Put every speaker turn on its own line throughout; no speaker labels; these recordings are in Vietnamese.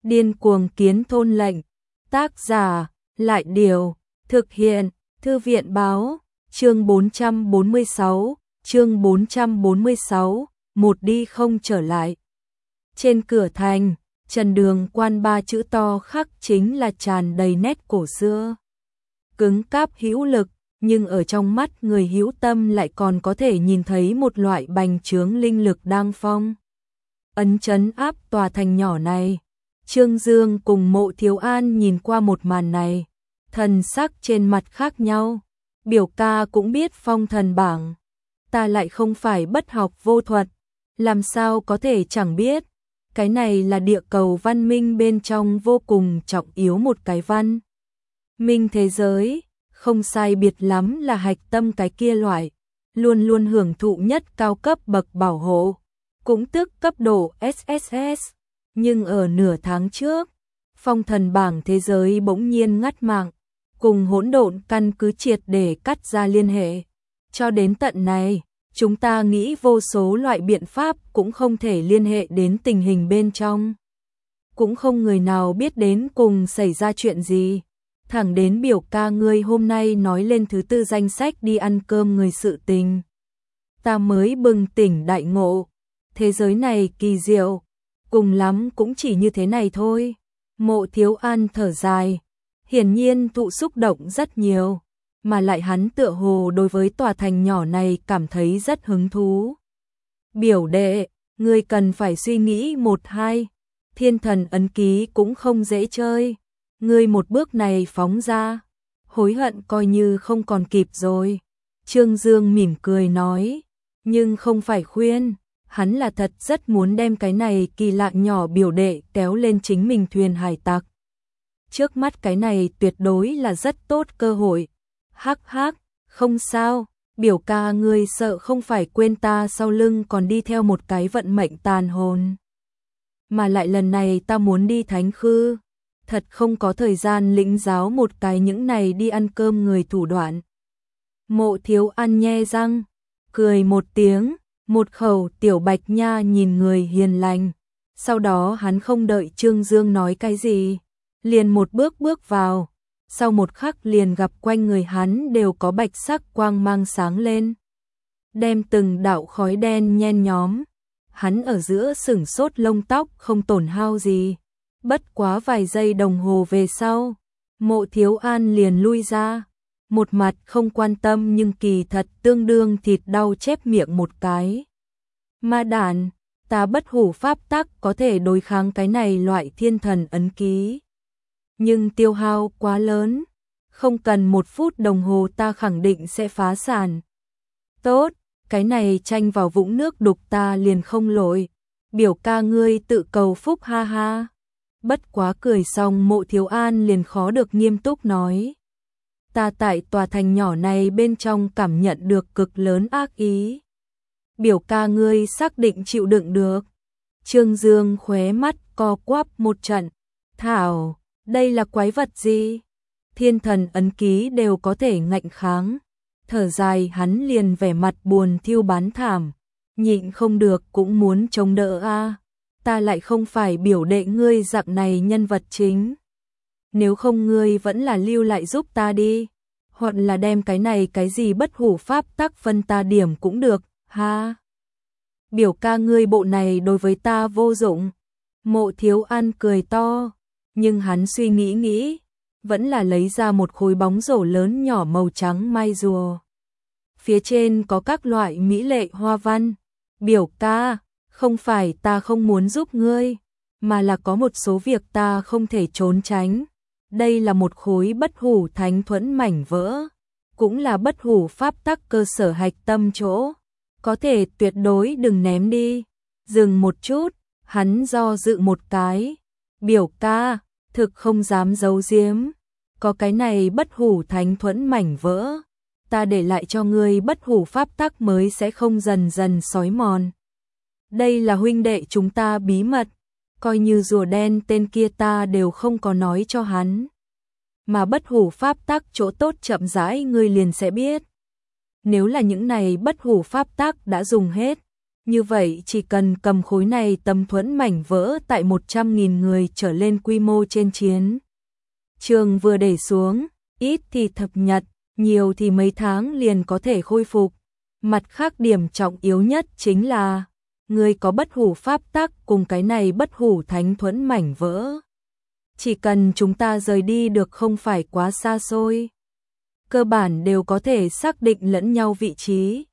Điên cuồng kiến thôn lệnh. Tác giả, Lại Điều. Thực hiện, Thư viện Báo. Chương 446, một đi không trở lại. Trên cửa thành, Trần Đường Quan ba chữ to khắc chính là tràn đầy nét cổ xưa. Cứng cáp hữu lực, nhưng ở trong mắt người hữu tâm lại còn có thể nhìn thấy một loại bành trướng linh lực đang phong ấn trấn áp tòa thành nhỏ này. Trương Dương cùng Mộ Thiếu An nhìn qua một màn này, thần sắc trên mặt khác nhau. Biểu ca cũng biết phong thần bảng, ta lại không phải bất học vô thuật, làm sao có thể chẳng biết. Cái này là địa cầu văn minh bên trong vô cùng trọng yếu một cái văn minh thế giới, không sai biệt lắm là hạch tâm cái kia loại, luôn luôn hưởng thụ nhất cao cấp bậc bảo hộ, cũng tức cấp độ SSS. Nhưng ở nửa tháng trước, phong thần bảng thế giới bỗng nhiên ngắt mạng, cùng hỗn độn căn cứ triệt để cắt ra liên hệ. Cho đến tận này, chúng ta nghĩ vô số loại biện pháp cũng không thể liên hệ đến tình hình bên trong. Cũng không người nào biết đến cùng xảy ra chuyện gì. Thẳng đến biểu ca ngươi hôm nay nói lên thứ tư danh sách đi ăn cơm người sự tình, ta mới bừng tỉnh đại ngộ. Thế giới này kỳ diệu, cùng lắm cũng chỉ như thế này thôi. Mộ Thiếu An thở dài, hiển nhiên thụ xúc động rất nhiều, mà lại hắn tựa hồ đối với tòa thành nhỏ này cảm thấy rất hứng thú. Biểu đệ, ngươi cần phải suy nghĩ một hai, thiên thần ấn ký cũng không dễ chơi. Ngươi một bước này phóng ra, hối hận coi như không còn kịp rồi. Trương Dương mỉm cười nói, nhưng không phải khuyên, hắn là thật rất muốn đem cái này kỳ lạ nhỏ biểu đệ kéo lên chính mình thuyền hải tặc. Trước mắt cái này tuyệt đối là rất tốt cơ hội. Hắc hắc, không sao, biểu ca ngươi sợ không phải quên ta sau lưng còn đi theo một cái vận mệnh tàn hồn. Mà lại lần này ta muốn đi Thánh Khư, thật không có thời gian lĩnh giáo một cái những này đi ăn cơm người thủ đoạn. Mộ Thiếu An nhe răng, cười một tiếng, một khẩu tiểu bạch nha nhìn người hiền lành. Sau đó hắn không đợi Trương Dương nói cái gì, liền một bước bước vào. Sau một khắc liền gặp quanh người hắn đều có bạch sắc quang mang sáng lên, đem từng đạo khói đen nhen nhóm. Hắn ở giữa sừng sốt lông tóc không tổn hao gì. Bất quá vài giây đồng hồ về sau, Mộ Thiếu An liền lui ra, một mặt không quan tâm nhưng kỳ thật tương đương thịt đau chép miệng một cái. Ma đản, ta bất hủ pháp tắc có thể đối kháng cái này loại thiên thần ấn ký, nhưng tiêu hao quá lớn, không cần 1 phút đồng hồ ta khẳng định sẽ phá sản. Tốt, cái này tranh vào vũng nước đục ta liền không lội. Biểu ca ngươi tự cầu phúc ha ha. Bất quá cười xong Mộ Thiếu An liền khó được nghiêm túc nói, ta tại tòa thành nhỏ này bên trong cảm nhận được cực lớn ác ý. Biểu ca ngươi xác định chịu đựng được. Trương Dương khóe mắt co quắp một trận. Thảo, đây là quái vật gì? Thiên thần ấn ký đều có thể ngạnh kháng. Thở dài hắn liền vẻ mặt buồn thiêu bán thảm. Nhịn không được cũng muốn chống đỡ a. Ta lại không phải biểu đệ ngươi dạng này nhân vật chính. Nếu không ngươi vẫn là lưu lại giúp ta đi. Hoặc là đem cái này cái gì bất hủ pháp tắc phân ta điểm cũng được, ha. Biểu ca ngươi bộ này đối với ta vô dụng. Mộ Thiếu An cười to, nhưng hắn suy nghĩ nghĩ, vẫn là lấy ra một khối bóng rổ lớn nhỏ màu trắng mai rùa. Phía trên có các loại mỹ lệ hoa văn. Biểu ca, không phải ta không muốn giúp ngươi, mà là có một số việc ta không thể trốn tránh. Đây là một khối bất hủ thánh thuẫn mảnh vỡ, cũng là bất hủ pháp tắc cơ sở hạch tâm chỗ. Có thể tuyệt đối đừng ném đi. Dừng một chút, hắn do dự một cái. Biểu ca, thực không dám giấu giếm. Có cái này bất hủ thánh thuẫn mảnh vỡ, ta để lại cho ngươi bất hủ pháp tắc mới sẽ không dần dần xói mòn. Đây là huynh đệ chúng ta bí mật, coi như rùa đen tên kia ta đều không có nói cho hắn. Mà bất hủ pháp tắc chỗ tốt chậm rãi ngươi liền sẽ biết. Nếu là những này bất hủ pháp tắc đã dùng hết, Như vậy chỉ cần cầm khối này tấm thuẫn mảnh vỡ tại 100.000 người trở lên quy mô trên chiến trường vừa để xuống, ít thì thập nhật, nhiều thì mấy tháng liền có thể khôi phục. Mặt khác điểm trọng yếu nhất chính là người có bất hủ pháp tắc cùng cái này bất hủ thánh thuẫn mảnh vỡ. Chỉ cần chúng ta rời đi được không phải quá xa xôi, cơ bản đều có thể xác định lẫn nhau vị trí.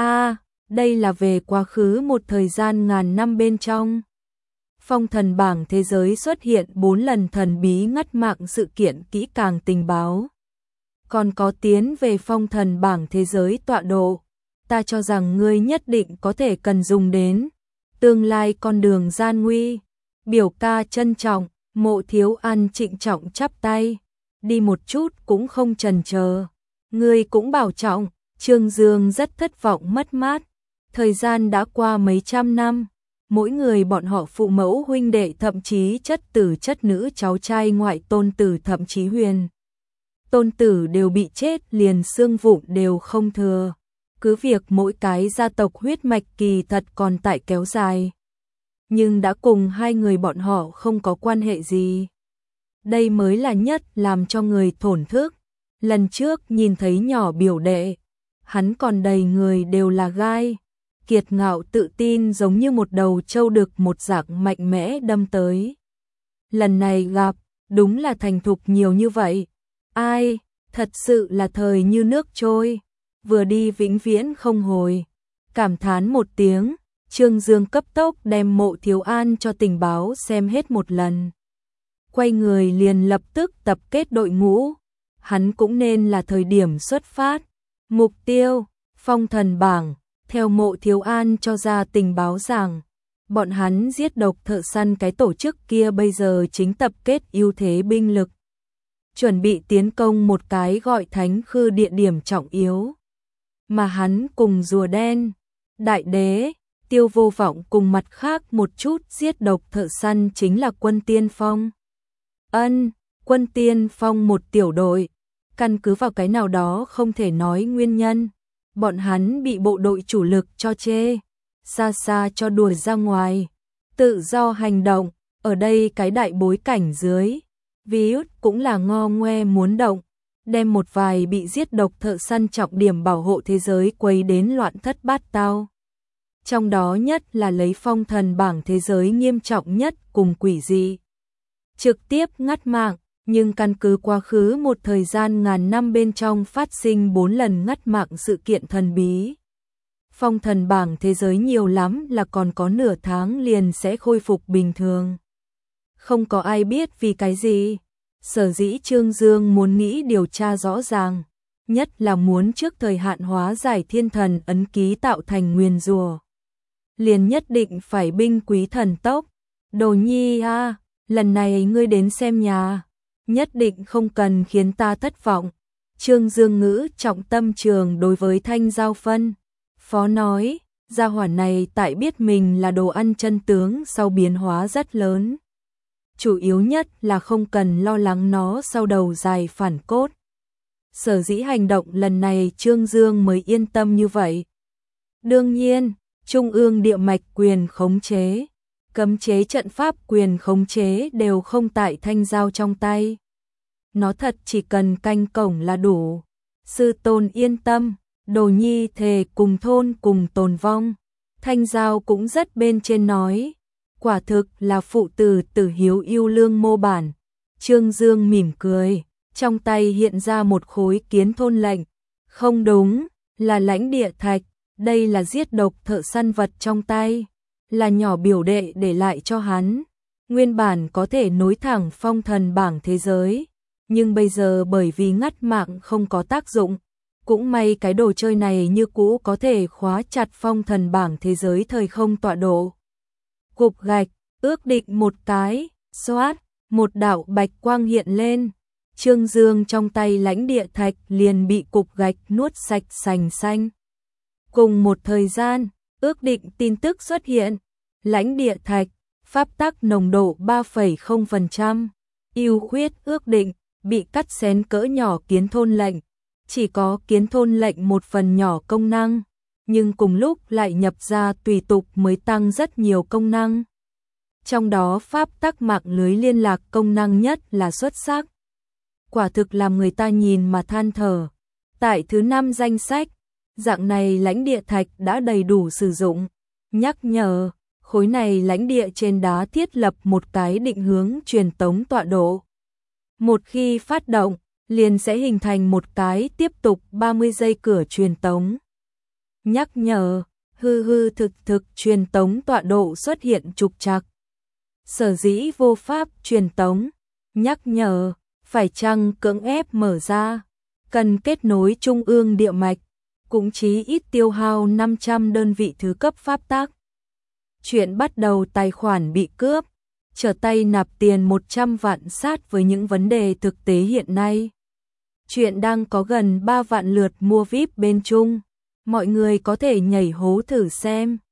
Đây là về quá khứ một thời gian ngàn năm bên trong. Phong thần bảng thế giới xuất hiện 4 lần thần bí ngắt mạng sự kiện kỹ càng tình báo. Còn có tiến về phong thần bảng thế giới tọa độ. Ta cho rằng ngươi nhất định có thể cần dùng đến. Tương lai con đường gian nguy. Biểu ca trân trọng, Mộ Thiếu An trịnh trọng chắp tay. Đi một chút cũng không chần chờ. Ngươi cũng bảo trọng. Trương Dương rất thất vọng mất mát. Thời gian đã qua mấy trăm năm. Mỗi người bọn họ phụ mẫu huynh đệ thậm chí chất tử chất nữ cháu trai ngoại tôn tử thậm chí huyền tôn tử đều bị chết liền xương vụn đều không thừa. Cứ việc mỗi cái gia tộc huyết mạch kỳ thật còn tại kéo dài, nhưng đã cùng hai người bọn họ không có quan hệ gì. Đây mới là nhất làm cho người thổn thức. Lần trước nhìn thấy nhỏ biểu đệ, hắn còn đầy người đều là gai. Kiệt ngạo tự tin giống như một đầu trâu đực một dạng mạnh mẽ đâm tới. Lần này gặp, đúng là thành thục nhiều như vậy. Ai, thật sự là thời như nước trôi, vừa đi vĩnh viễn không hồi. Cảm thán một tiếng, Trương Dương cấp tốc đem Mộ Thiếu An cho tình báo xem hết một lần. Quay người liền lập tức tập kết đội ngũ, hắn cũng nên là thời điểm xuất phát. Mục tiêu, phong thần bảng. Theo Mộ Thiếu An cho ra tình báo rằng, bọn hắn giết độc thợ săn cái tổ chức kia bây giờ chính tập kết ưu thế binh lực, chuẩn bị tiến công một cái gọi Thánh Khư địa điểm trọng yếu. Mà hắn cùng rùa đen, đại đế, Tiêu Vô Vọng cùng mặt khác một chút giết độc thợ săn chính là quân tiên phong. Quân tiên phong một tiểu đội, căn cứ vào cái nào đó không thể nói nguyên nhân. Bọn hắn bị bộ đội chủ lực cho chê, xa xa cho đuổi ra ngoài, tự do hành động, ở đây cái đại bối cảnh dưới, virus cũng là ngo ngoe muốn động, đem một vài bị giết độc thợ săn trọng điểm bảo hộ thế giới quấy đến loạn thất bát tao. Trong đó nhất là lấy phong thần bảng thế giới nghiêm trọng nhất cùng quỷ dị. Trực tiếp ngắt mạng. Nhưng căn cứ quá khứ một thời gian ngàn năm bên trong phát sinh 4 lần ngắt mạng sự kiện thần bí. Phong thần bảng thế giới nhiều lắm là còn có nửa tháng liền sẽ khôi phục bình thường. Không có ai biết vì cái gì. Sở dĩ Trương Dương muốn nghĩ điều tra rõ ràng, nhất là muốn trước thời hạn hóa giải thiên thần ấn ký tạo thành nguyền rủa. Liền nhất định phải binh quý thần tốc. Đồ nhi à, lần này ngươi đến xem nhà. Nhất định không cần khiến ta thất vọng. Trương Dương ngữ trọng tâm trường đối với Thanh Giao Phân. Phó nói, gia hỏa này tại biết mình là đồ ăn chân tướng sau biến hóa rất lớn. Chủ yếu nhất là không cần lo lắng nó sau đầu dài phản cốt. Sở dĩ hành động lần này Trương Dương mới yên tâm như vậy. Đương nhiên, Trung ương địa mạch quyền khống chế, cấm chế trận pháp quyền khống chế đều không tại Thanh Giao trong tay. Nó thật chỉ cần canh cổng là đủ. Sư tôn yên tâm, đồ nhi thề cùng thôn cùng tồn vong. Thanh Giao cũng rất bên trên nói. Quả thực là phụ tử tử hiếu yêu lương mô bản. Trương Dương mỉm cười, trong tay hiện ra một khối kiến thôn lệnh. Không đúng, là lãnh địa thạch, đây là giết độc thợ săn vật trong tay. Là nhỏ biểu đệ để lại cho hắn. Nguyên bản có thể nối thẳng phong thần bảng thế giới. Nhưng bây giờ bởi vì ngắt mạng không có tác dụng, cũng may cái đồ chơi này như cũ có thể khóa chặt phong thần bảng thế giới thời không tọa độ. Cục gạch, ước định một cái, xoát, một đạo bạch quang hiện lên. Trương Dương trong tay lãnh địa thạch liền bị cục gạch nuốt sạch sành xanh. Cùng một thời gian, ước định tin tức xuất hiện. Lãnh địa thạch, pháp tắc nồng độ 3,0%, ưu khuyết ước định. Bị cắt xén cỡ nhỏ kiến thôn lệnh, chỉ có kiến thôn lệnh một phần nhỏ công năng, nhưng cùng lúc lại nhập ra tùy tục mới tăng rất nhiều công năng. Trong đó pháp tắc mạng lưới liên lạc công năng nhất là xuất sắc. Quả thực làm người ta nhìn mà than thở. Tại thứ 5 danh sách, dạng này lãnh địa thạch đã đầy đủ sử dụng. Nhắc nhở, khối này lãnh địa trên đá thiết lập một cái định hướng truyền tống tọa độ. Một khi phát động, liền sẽ hình thành một cái tiếp tục 30 giây cửa truyền tống. Nhắc nhở, thực truyền tống tọa độ xuất hiện trục trặc. Sở dĩ vô pháp truyền tống. Nhắc nhở, phải chăng cưỡng ép mở ra, cần kết nối trung ương địa mạch, cũng chí ít tiêu hao 500 đơn vị thứ cấp pháp tắc. Chuyện bắt đầu tài khoản bị cướp, trở tay nạp tiền 100 vạn sát với những vấn đề thực tế hiện nay. Chuyện đang có gần 3 vạn lượt mua VIP bên Trung, mọi người có thể nhảy hố thử xem.